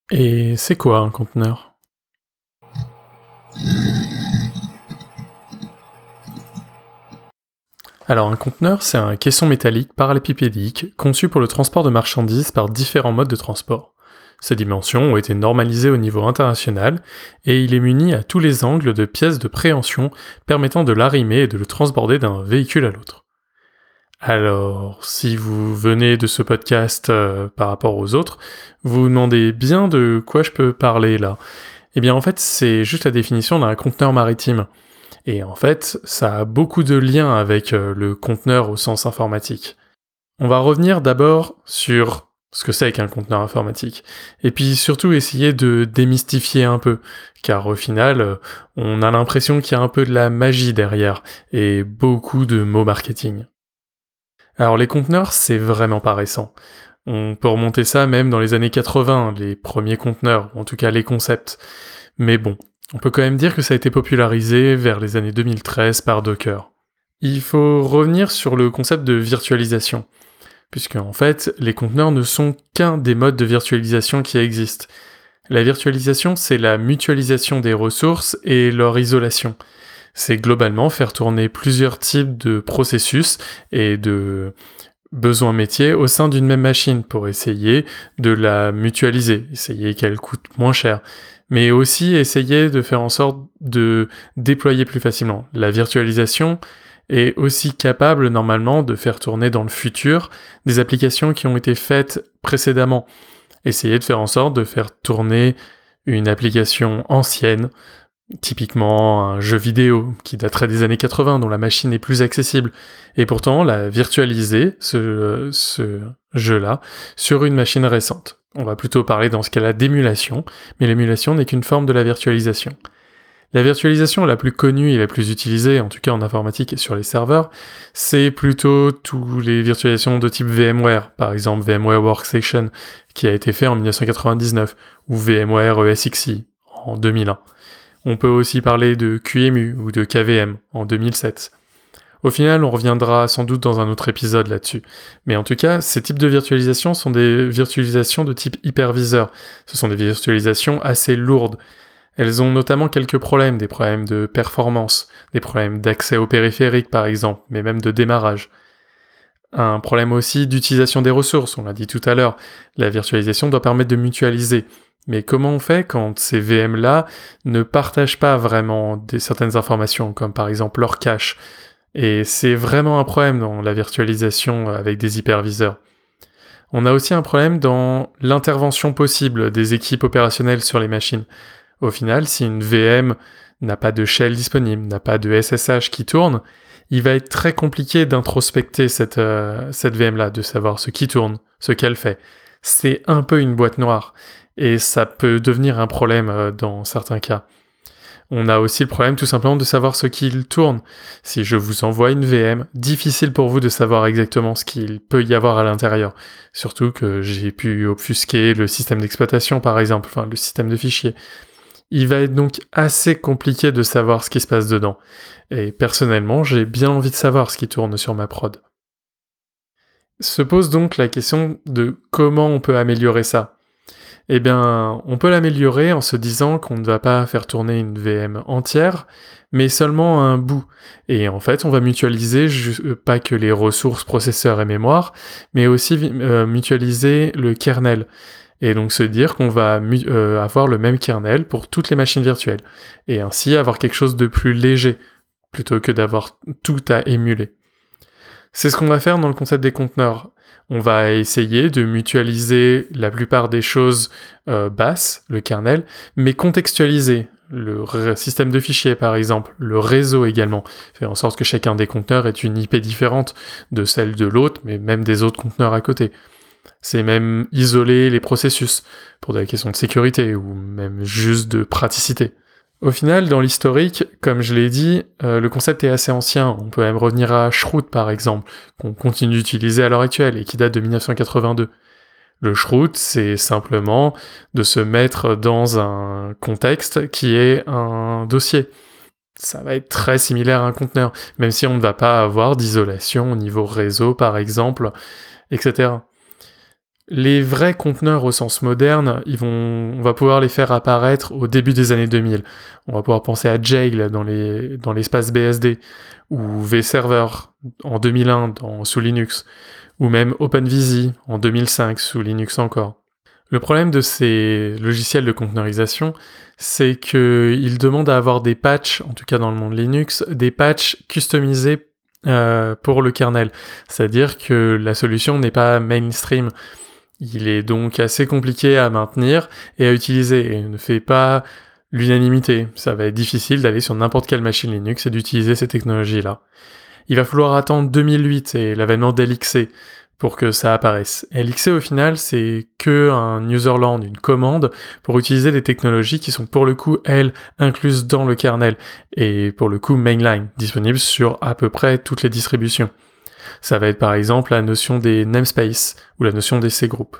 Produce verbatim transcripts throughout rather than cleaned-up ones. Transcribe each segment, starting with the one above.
Et c'est quoi un conteneur? Alors un conteneur, c'est un caisson métallique parallélépipédique conçu pour le transport de marchandises par différents modes de transport. Ses dimensions ont été normalisées au niveau international et il est muni à tous les angles de pièces de préhension permettant de l'arrimer et de le transborder d'un véhicule à l'autre. Alors, si vous venez de ce podcast euh, par rapport aux autres, vous vous demandez bien de quoi je peux parler là. Eh bien en fait, c'est juste la définition d'un conteneur maritime. Et en fait, ça a beaucoup de liens avec euh, le conteneur au sens informatique. On va revenir d'abord sur ce que c'est qu'un conteneur informatique, et puis surtout essayer de démystifier un peu, car au final, euh, on a l'impression qu'il y a un peu de la magie derrière, et beaucoup de mots marketing. Alors les conteneurs, c'est vraiment pas récent. On peut remonter ça même dans les années quatre-vingts, les premiers conteneurs, ou en tout cas les concepts. Mais bon, on peut quand même dire que ça a été popularisé vers les années deux mille treize par Docker. Il faut revenir sur le concept de virtualisation, puisque en fait, les conteneurs ne sont qu'un des modes de virtualisation qui existent. La virtualisation, c'est la mutualisation des ressources et leur isolation. C'est globalement faire tourner plusieurs types de processus et de besoins métiers au sein d'une même machine pour essayer de la mutualiser, essayer qu'elle coûte moins cher, mais aussi essayer de faire en sorte de déployer plus facilement. La virtualisation est aussi capable normalement de faire tourner dans le futur des applications qui ont été faites précédemment. Essayer de faire en sorte de faire tourner une application ancienne, typiquement un jeu vidéo qui daterait des années quatre-vingts, dont la machine est plus accessible, et pourtant la virtualiser, ce, ce jeu-là, sur une machine récente. On va plutôt parler dans ce cas-là d'émulation, mais l'émulation n'est qu'une forme de la virtualisation. La virtualisation la plus connue et la plus utilisée, en tout cas en informatique et sur les serveurs, c'est plutôt tous les virtualisations de type VMware, par exemple VMware Workstation, qui a été fait en dix-neuf cent quatre-vingt-dix-neuf, ou VMware E S X i en deux mille un. On peut aussi parler de Q E M U ou de K V M en deux mille sept. Au final, on reviendra sans doute dans un autre épisode là-dessus. Mais en tout cas, ces types de virtualisation sont des virtualisations de type hyperviseur. Ce sont des virtualisations assez lourdes. Elles ont notamment quelques problèmes, des problèmes de performance, des problèmes d'accès au périphérique par exemple, mais même de démarrage. Un problème aussi d'utilisation des ressources, on l'a dit tout à l'heure. La virtualisation doit permettre de mutualiser. Mais comment on fait quand ces V M-là ne partagent pas vraiment des, certaines informations, comme par exemple leur cache? Et c'est vraiment un problème dans la virtualisation avec des hyperviseurs. On a aussi un problème dans l'intervention possible des équipes opérationnelles sur les machines. Au final, si une V M n'a pas de shell disponible, n'a pas de S S H qui tourne, il va être très compliqué d'introspecter cette, euh, cette V M-là, de savoir ce qui tourne, ce qu'elle fait. C'est un peu une boîte noire. Et ça peut devenir un problème euh, dans certains cas. On a aussi le problème tout simplement de savoir ce qu'il tourne. Si je vous envoie une V M, difficile pour vous de savoir exactement ce qu'il peut y avoir à l'intérieur. Surtout que j'ai pu obfusquer le système d'exploitation par exemple, enfin le système de fichiers. Il va être donc assez compliqué de savoir ce qui se passe dedans. Et personnellement, j'ai bien envie de savoir ce qui tourne sur ma prod. Se pose donc la question de comment on peut améliorer ça. Eh bien, on peut l'améliorer en se disant qu'on ne va pas faire tourner une V M entière, mais seulement un bout. Et en fait, on va mutualiser ju- pas que les ressources processeurs et mémoire, mais aussi euh, mutualiser le kernel. Et donc se dire qu'on va mu- euh, avoir le même kernel pour toutes les machines virtuelles. Et ainsi avoir quelque chose de plus léger, plutôt que d'avoir tout à émuler. C'est ce qu'on va faire dans le concept des conteneurs. On va essayer de mutualiser la plupart des choses euh, basses, le kernel, mais contextualiser le r- système de fichiers par exemple, le réseau également, faire en sorte que chacun des conteneurs ait une I P différente de celle de l'autre, mais même des autres conteneurs à côté. C'est même isoler les processus pour des questions de sécurité ou même juste de praticité. Au final, dans l'historique, comme je l'ai dit, euh, le concept est assez ancien. On peut même revenir à Shroot, par exemple, qu'on continue d'utiliser à l'heure actuelle et qui date de dix-neuf cent quatre-vingt-deux. Le Shroot, c'est simplement de se mettre dans un contexte qui est un dossier. Ça va être très similaire à un conteneur, même si on ne va pas avoir d'isolation au niveau réseau, par exemple, et cetera. Les vrais conteneurs au sens moderne, ils vont, on va pouvoir les faire apparaître au début des années deux mille. On va pouvoir penser à Jail dans les, dans l'espace B S D, ou vServer en deux mille un dans, sous Linux, ou même OpenVisi en deux mille cinq sous Linux encore. Le problème de ces logiciels de conteneurisation, c'est qu'ils demandent à avoir des patchs, en tout cas dans le monde Linux, des patchs customisés euh, pour le kernel. C'est-à-dire que la solution n'est pas mainstream. Il est donc assez compliqué à maintenir et à utiliser, et ne fait pas l'unanimité. Ça va être difficile d'aller sur n'importe quelle machine Linux et d'utiliser ces technologies-là. Il va falloir attendre deux mille huit et l'avènement d'L X C pour que ça apparaisse. L X C, au final, c'est que un userland, une commande, pour utiliser des technologies qui sont pour le coup, elles, incluses dans le kernel, et pour le coup mainline, disponibles sur à peu près toutes les distributions. Ça va être par exemple la notion des namespaces, ou la notion des C-groupes.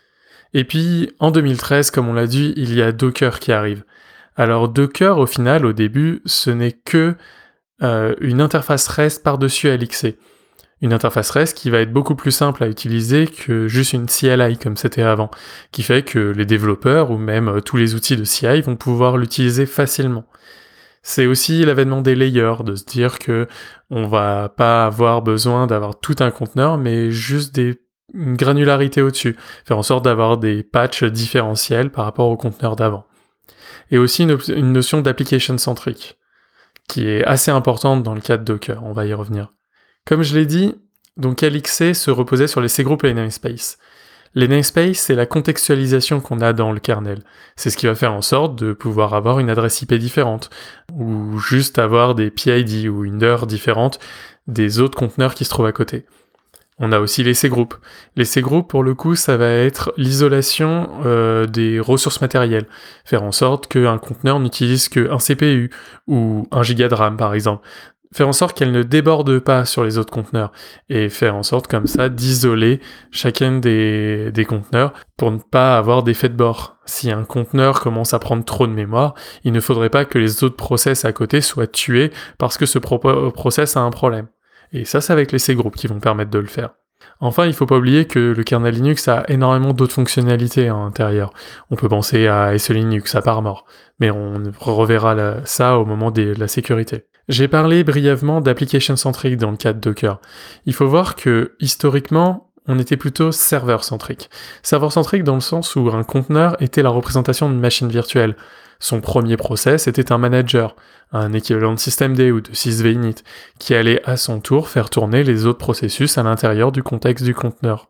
Et puis, en deux mille treize, comme on l'a dit, il y a Docker qui arrive. Alors Docker, au final, au début, ce n'est que euh, une interface REST par-dessus L X C. Une interface REST qui va être beaucoup plus simple à utiliser que juste une C L I comme c'était avant, qui fait que les développeurs ou même euh, tous les outils de C I vont pouvoir l'utiliser facilement. C'est aussi l'avènement des layers, de se dire que on va pas avoir besoin d'avoir tout un conteneur, mais juste des, une granularité au-dessus, faire en sorte d'avoir des patchs différentiels par rapport au conteneur d'avant. Et aussi une, op- une notion d'application centrique, qui est assez importante dans le cas de Docker, on va y revenir. Comme je l'ai dit, donc L X C se reposait sur les C-groups et les namespaces. Les namespaces, c'est la contextualisation qu'on a dans le kernel. C'est ce qui va faire en sorte de pouvoir avoir une adresse I P différente, ou juste avoir des P I D ou une heure différente des autres conteneurs qui se trouvent à côté. On a aussi les C-groups. Les C-groups, pour le coup, ça va être l'isolation euh, des ressources matérielles. Faire en sorte qu'un conteneur n'utilise qu'un C P U, ou un giga de RAM par exemple. Faire en sorte qu'elle ne déborde pas sur les autres conteneurs, et faire en sorte comme ça d'isoler chacun des, des conteneurs pour ne pas avoir d'effet de bord. Si un conteneur commence à prendre trop de mémoire, il ne faudrait pas que les autres process à côté soient tués parce que ce pro- process a un problème. Et ça, c'est avec les C-groups qui vont permettre de le faire. Enfin, il ne faut pas oublier que le kernel Linux a énormément d'autres fonctionnalités à l'intérieur. On peut penser à S E Linux, à Parmor, mais on reverra la, ça au moment de la sécurité. J'ai parlé brièvement d'application centrique dans le cas de Docker. Il faut voir que, historiquement, on était plutôt serveur-centrique. Serveur-centrique dans le sens où un conteneur était la représentation d'une machine virtuelle. Son premier process était un manager, un équivalent de systemd ou de sysvinit, qui allait à son tour faire tourner les autres processus à l'intérieur du contexte du conteneur.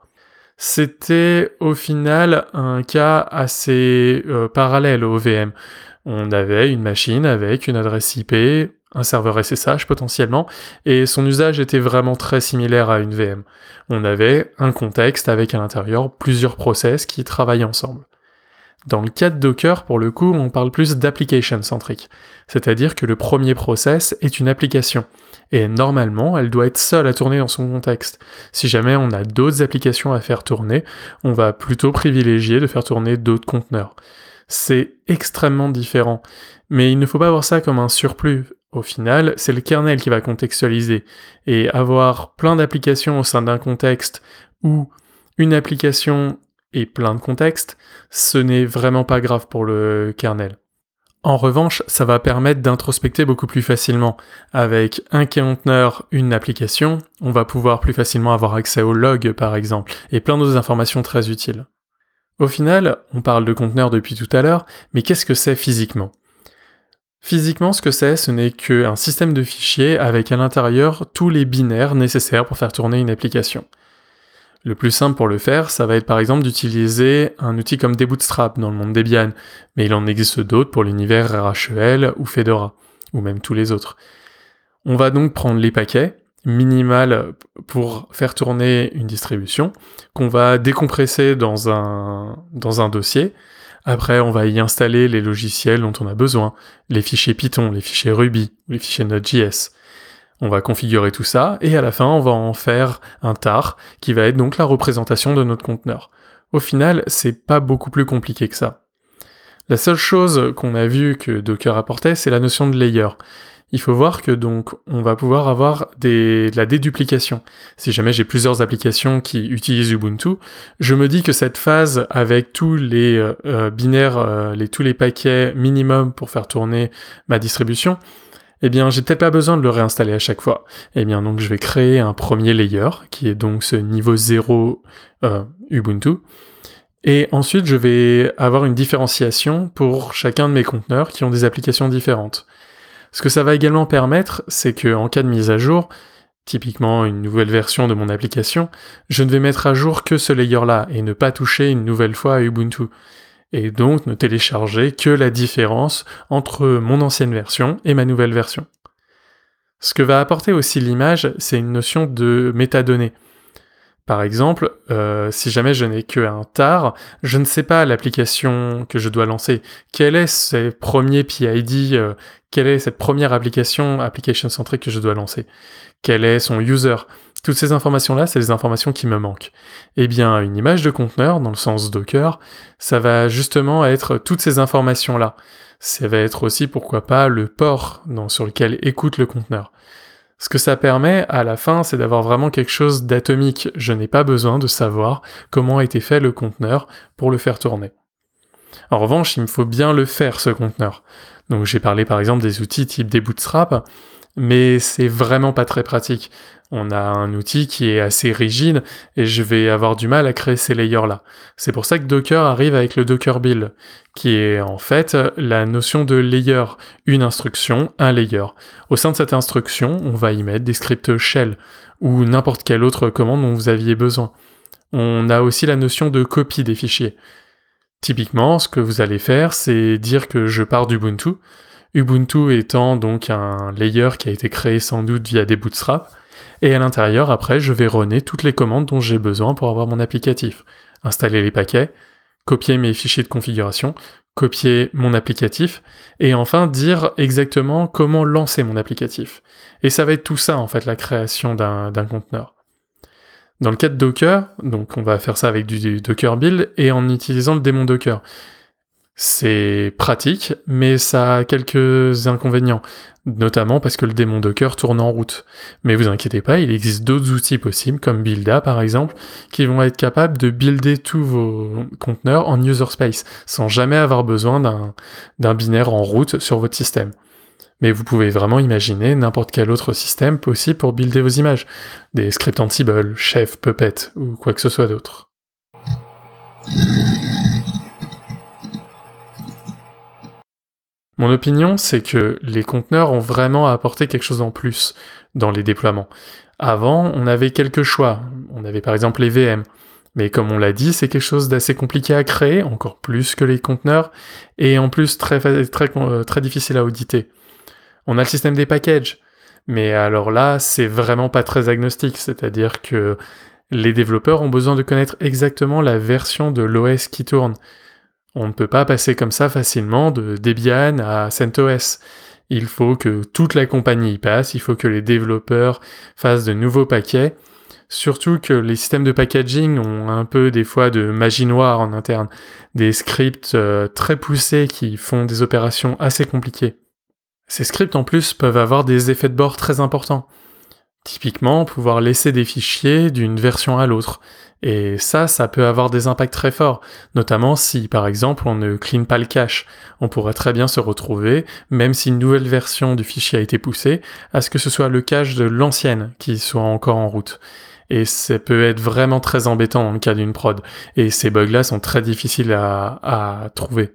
C'était au final un cas assez euh, parallèle au V M. On avait une machine avec une adresse I P, un serveur S S H potentiellement, et son usage était vraiment très similaire à une V M. On avait un contexte avec à l'intérieur plusieurs process qui travaillaient ensemble. Dans le cas de Docker, pour le coup, on parle plus d'application centrique, c'est-à-dire que le premier process est une application, et normalement, elle doit être seule à tourner dans son contexte. Si jamais on a d'autres applications à faire tourner, on va plutôt privilégier de faire tourner d'autres conteneurs. C'est extrêmement différent, mais il ne faut pas voir ça comme un surplus. Au final, c'est le kernel qui va contextualiser, et avoir plein d'applications au sein d'un contexte ou une application et plein de contextes, ce n'est vraiment pas grave pour le kernel. En revanche, ça va permettre d'introspecter beaucoup plus facilement. Avec un conteneur, une application, on va pouvoir plus facilement avoir accès aux logs par exemple, et plein d'autres informations très utiles. Au final, on parle de conteneur depuis tout à l'heure, mais qu'est-ce que c'est physiquement ? Physiquement, ce que c'est, ce n'est qu'un système de fichiers avec à l'intérieur tous les binaires nécessaires pour faire tourner une application. Le plus simple pour le faire, ça va être par exemple d'utiliser un outil comme Debootstrap dans le monde Debian, mais il en existe d'autres pour l'univers R H E L ou Fedora, ou même tous les autres. On va donc prendre les paquets, minimal pour faire tourner une distribution, qu'on va décompresser dans un, dans un dossier. Après, on va y installer les logiciels dont on a besoin, les fichiers Python, les fichiers Ruby, les fichiers Node.js. On va configurer tout ça, et à la fin, on va en faire un tar, qui va être donc la représentation de notre conteneur. Au final, c'est pas beaucoup plus compliqué que ça. La seule chose qu'on a vu que Docker apportait, c'est la notion de layer. Il faut voir que donc on va pouvoir avoir des, de la déduplication. Si jamais j'ai plusieurs applications qui utilisent Ubuntu, je me dis que cette phase avec tous les euh, binaires, euh, les, tous les paquets minimum pour faire tourner ma distribution, eh bien j'ai peut-être pas besoin de le réinstaller à chaque fois. Eh bien donc je vais créer un premier layer, qui est donc ce niveau zéro euh, Ubuntu, et ensuite je vais avoir une différenciation pour chacun de mes conteneurs qui ont des applications différentes. Ce que ça va également permettre, c'est que en cas de mise à jour, typiquement une nouvelle version de mon application, je ne vais mettre à jour que ce layer-là et ne pas toucher une nouvelle fois à Ubuntu. Et donc ne télécharger que la différence entre mon ancienne version et ma nouvelle version. Ce que va apporter aussi l'image, c'est une notion de métadonnées. Par exemple, euh, si jamais je n'ai qu'un tar, je ne sais pas l'application que je dois lancer. Quel est ce premier P I D, euh, quelle est cette première application, application centric que je dois lancer? Quel est son user? Toutes ces informations-là, c'est des informations qui me manquent. Eh bien, une image de conteneur, dans le sens Docker, ça va justement être toutes ces informations-là. Ça va être aussi, pourquoi pas, le port dans, sur lequel écoute le conteneur. Ce que ça permet, à la fin, c'est d'avoir vraiment quelque chose d'atomique. Je n'ai pas besoin de savoir comment a été fait le conteneur pour le faire tourner. En revanche, il me faut bien le faire, ce conteneur. Donc j'ai parlé par exemple des outils type des Bootstrap, mais c'est vraiment pas très pratique. On a un outil qui est assez rigide et je vais avoir du mal à créer ces layers-là. C'est pour ça que Docker arrive avec le Docker Build, qui est en fait la notion de layer, une instruction, un layer. Au sein de cette instruction, on va y mettre des scripts shell ou n'importe quelle autre commande dont vous aviez besoin. On a aussi la notion de copie des fichiers. Typiquement, ce que vous allez faire, c'est dire que je pars d'Ubuntu, Ubuntu étant donc un layer qui a été créé sans doute via des bootstraps, et à l'intérieur, après, je vais runner toutes les commandes dont j'ai besoin pour avoir mon applicatif. Installer les paquets, copier mes fichiers de configuration, copier mon applicatif, et enfin dire exactement comment lancer mon applicatif. Et ça va être tout ça, en fait, la création d'un, d'un conteneur. Dans le cas de Docker, donc on va faire ça avec du, du Docker Build, et en utilisant le démon Docker. C'est pratique, mais ça a quelques inconvénients, notamment parce que le démon Docker tourne en route. Mais vous inquiétez pas, il existe d'autres outils possibles, comme Builda par exemple, qui vont être capables de builder tous vos conteneurs en user space, sans jamais avoir besoin d'un, d'un binaire en route sur votre système. Mais vous pouvez vraiment imaginer n'importe quel autre système possible pour builder vos images, des scripts Ansible, Chef, Puppet, ou quoi que ce soit d'autre. Mon opinion, c'est que les conteneurs ont vraiment apporté quelque chose en plus dans les déploiements. Avant, on avait quelques choix. On avait par exemple les V M. Mais comme on l'a dit, c'est quelque chose d'assez compliqué à créer, encore plus que les conteneurs, et en plus très, très, très, très difficile à auditer. On a le système des packages. Mais alors là, c'est vraiment pas très agnostique, c'est-à-dire que les développeurs ont besoin de connaître exactement la version de l'O S qui tourne. On ne peut pas passer comme ça facilement de Debian à CentOS. Il faut que toute la compagnie y passe, il faut que les développeurs fassent de nouveaux paquets, surtout que les systèmes de packaging ont un peu des fois de magie noire en interne, des scripts euh, très poussés qui font des opérations assez compliquées. Ces scripts en plus peuvent avoir des effets de bord très importants. Typiquement, pouvoir laisser des fichiers d'une version à l'autre. Et ça, ça peut avoir des impacts très forts, notamment si, par exemple, on ne clean pas le cache. On pourrait très bien se retrouver, même si une nouvelle version du fichier a été poussée, à ce que ce soit le cache de l'ancienne qui soit encore en route. Et ça peut être vraiment très embêtant dans le cas d'une prod, et ces bugs-là sont très difficiles à, à trouver.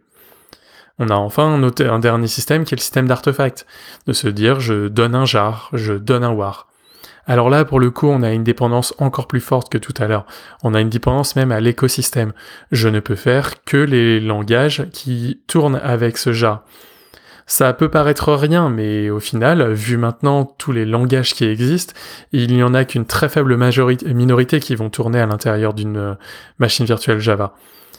On a enfin un, autre, un dernier système qui est le système d'artefact, de se dire je donne un jar, je donne un war. Alors là, pour le coup, on a une dépendance encore plus forte que tout à l'heure. On a une dépendance même à l'écosystème. Je ne peux faire que les langages qui tournent avec ce jar. Ça peut paraître rien, mais au final, vu maintenant tous les langages qui existent, il n'y en a qu'une très faible majorité, minorité qui vont tourner à l'intérieur d'une machine virtuelle Java.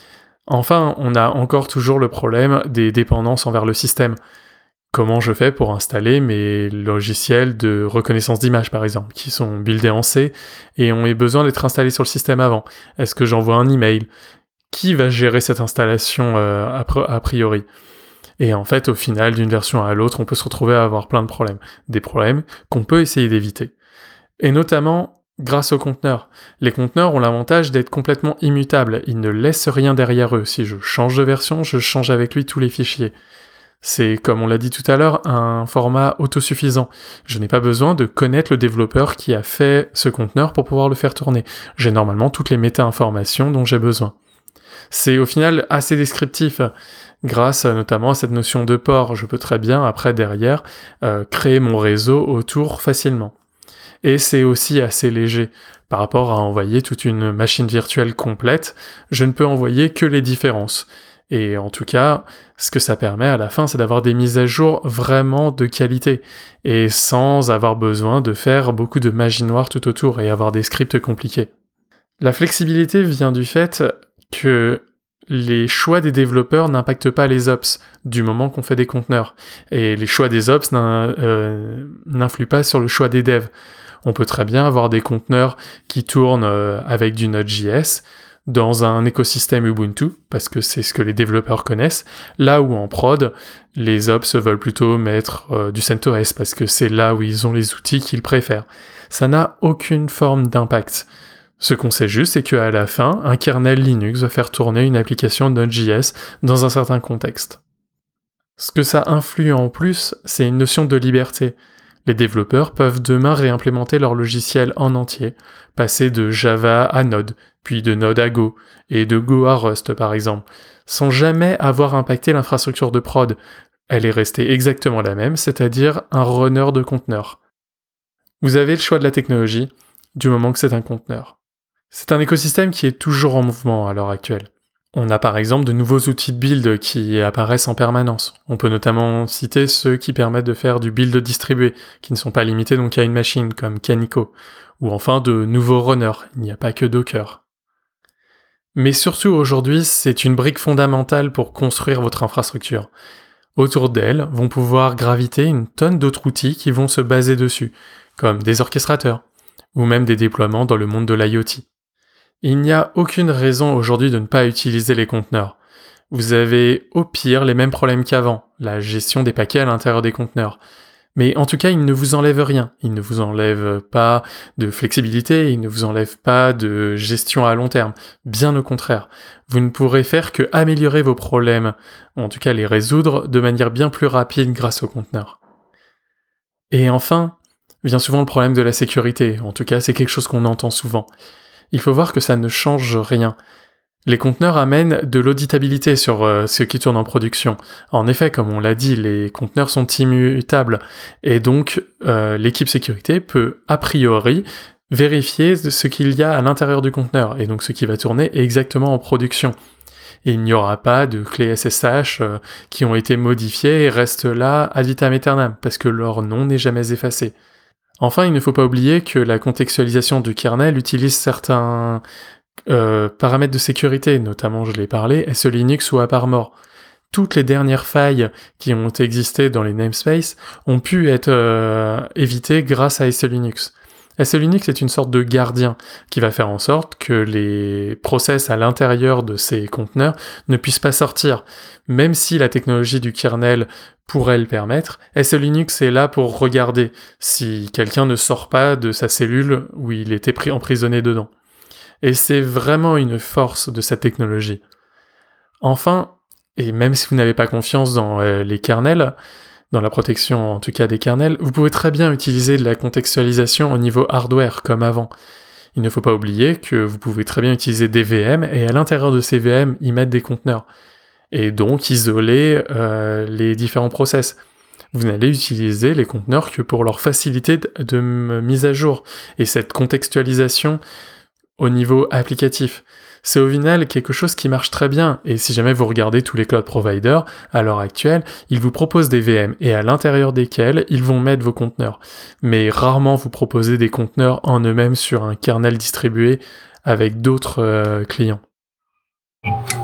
Enfin, on a encore toujours le problème des dépendances envers le système. Comment je fais pour installer mes logiciels de reconnaissance d'image, par exemple, qui sont buildés en C et ont besoin d'être installés sur le système avant? Est-ce que j'envoie un email? Qui va gérer cette installation euh, a priori? Et en fait, au final, d'une version à l'autre, on peut se retrouver à avoir plein de problèmes. Des problèmes qu'on peut essayer d'éviter. Et notamment grâce aux conteneurs. Les conteneurs ont l'avantage d'être complètement immutables. Ils ne laissent rien derrière eux. Si je change de version, je change avec lui tous les fichiers. C'est, comme on l'a dit tout à l'heure, un format autosuffisant. Je n'ai pas besoin de connaître le développeur qui a fait ce conteneur pour pouvoir le faire tourner. J'ai normalement toutes les méta-informations dont j'ai besoin. C'est au final assez descriptif. Grâce notamment à cette notion de port, je peux très bien, après, derrière, euh, créer mon réseau autour facilement. Et c'est aussi assez léger. Par rapport à envoyer toute une machine virtuelle complète, je ne peux envoyer que les différences. Et en tout cas, ce que ça permet à la fin, c'est d'avoir des mises à jour vraiment de qualité, et sans avoir besoin de faire beaucoup de magie noire tout autour et avoir des scripts compliqués. La flexibilité vient du fait que les choix des développeurs n'impactent pas les ops du moment qu'on fait des conteneurs, et les choix des ops n'in- euh, n'influent pas sur le choix des devs. On peut très bien avoir des conteneurs qui tournent euh, avec du Node.js, dans un écosystème Ubuntu, parce que c'est ce que les développeurs connaissent, là où en prod, les ops veulent plutôt mettre euh, du CentOS, parce que c'est là où ils ont les outils qu'ils préfèrent. Ça n'a aucune forme d'impact. Ce qu'on sait juste, c'est qu'à la fin, un kernel Linux va faire tourner une application Node.js dans un certain contexte. Ce que ça influe en plus, c'est une notion de liberté. Les développeurs peuvent demain réimplémenter leur logiciel en entier, passer de Java à Node, puis de Node à Go, et de Go à Rust par exemple, sans jamais avoir impacté l'infrastructure de prod. Elle est restée exactement la même, c'est-à-dire un runner de conteneur. Vous avez le choix de la technologie, du moment que c'est un conteneur. C'est un écosystème qui est toujours en mouvement à l'heure actuelle. On a par exemple de nouveaux outils de build qui apparaissent en permanence. On peut notamment citer ceux qui permettent de faire du build distribué, qui ne sont pas limités donc à une machine, comme Canico, ou enfin de nouveaux runners, il n'y a pas que Docker. Mais surtout aujourd'hui, c'est une brique fondamentale pour construire votre infrastructure. Autour d'elle vont pouvoir graviter une tonne d'autres outils qui vont se baser dessus, comme des orchestrateurs, ou même des déploiements dans le monde de l'IoT. Il n'y a aucune raison aujourd'hui de ne pas utiliser les conteneurs. Vous avez au pire les mêmes problèmes qu'avant, la gestion des paquets à l'intérieur des conteneurs. Mais en tout cas, ils ne vous enlèvent rien. Ils ne vous enlèvent pas de flexibilité, ils ne vous enlèvent pas de gestion à long terme. Bien au contraire. Vous ne pourrez faire que améliorer vos problèmes, ou en tout cas les résoudre de manière bien plus rapide grâce aux conteneurs. Et enfin, vient souvent le problème de la sécurité. En tout cas, c'est quelque chose qu'on entend souvent. Il faut voir que ça ne change rien. Les conteneurs amènent de l'auditabilité sur euh, ce qui tourne en production. En effet, comme on l'a dit, les conteneurs sont immutables, et donc euh, l'équipe sécurité peut, a priori, vérifier ce qu'il y a à l'intérieur du conteneur, et donc ce qui va tourner exactement en production. Et il n'y aura pas de clés S S H euh, qui ont été modifiées et restent là ad vitam aeternam, parce que leur nom n'est jamais effacé. Enfin, il ne faut pas oublier que la contextualisation du kernel utilise certains euh, paramètres de sécurité, notamment, je l'ai parlé, S E Linux ou AppArmor. Toutes les dernières failles qui ont existé dans les namespaces ont pu être euh, évitées grâce à S E Linux. S E Linux est une sorte de gardien qui va faire en sorte que les process à l'intérieur de ces conteneurs ne puissent pas sortir. Même si la technologie du kernel pourrait le permettre, S E Linux est là pour regarder si quelqu'un ne sort pas de sa cellule où il était pris emprisonné dedans. Et c'est vraiment une force de cette technologie. Enfin, et même si vous n'avez pas confiance dans euh, les kernels, dans la protection en tout cas des kernels, vous pouvez très bien utiliser de la contextualisation au niveau hardware comme avant. Il ne faut pas oublier que vous pouvez très bien utiliser des V M et à l'intérieur de ces V M y mettre des conteneurs. Et donc isoler euh, les différents process. Vous n'allez utiliser les conteneurs que pour leur facilité de, de mise à jour et cette contextualisation au niveau applicatif. C'est au final quelque chose qui marche très bien, et si jamais vous regardez tous les cloud providers, à l'heure actuelle, ils vous proposent des V M, et à l'intérieur desquels ils vont mettre vos conteneurs. Mais rarement vous proposez des conteneurs en eux-mêmes sur un kernel distribué avec d'autres euh, clients.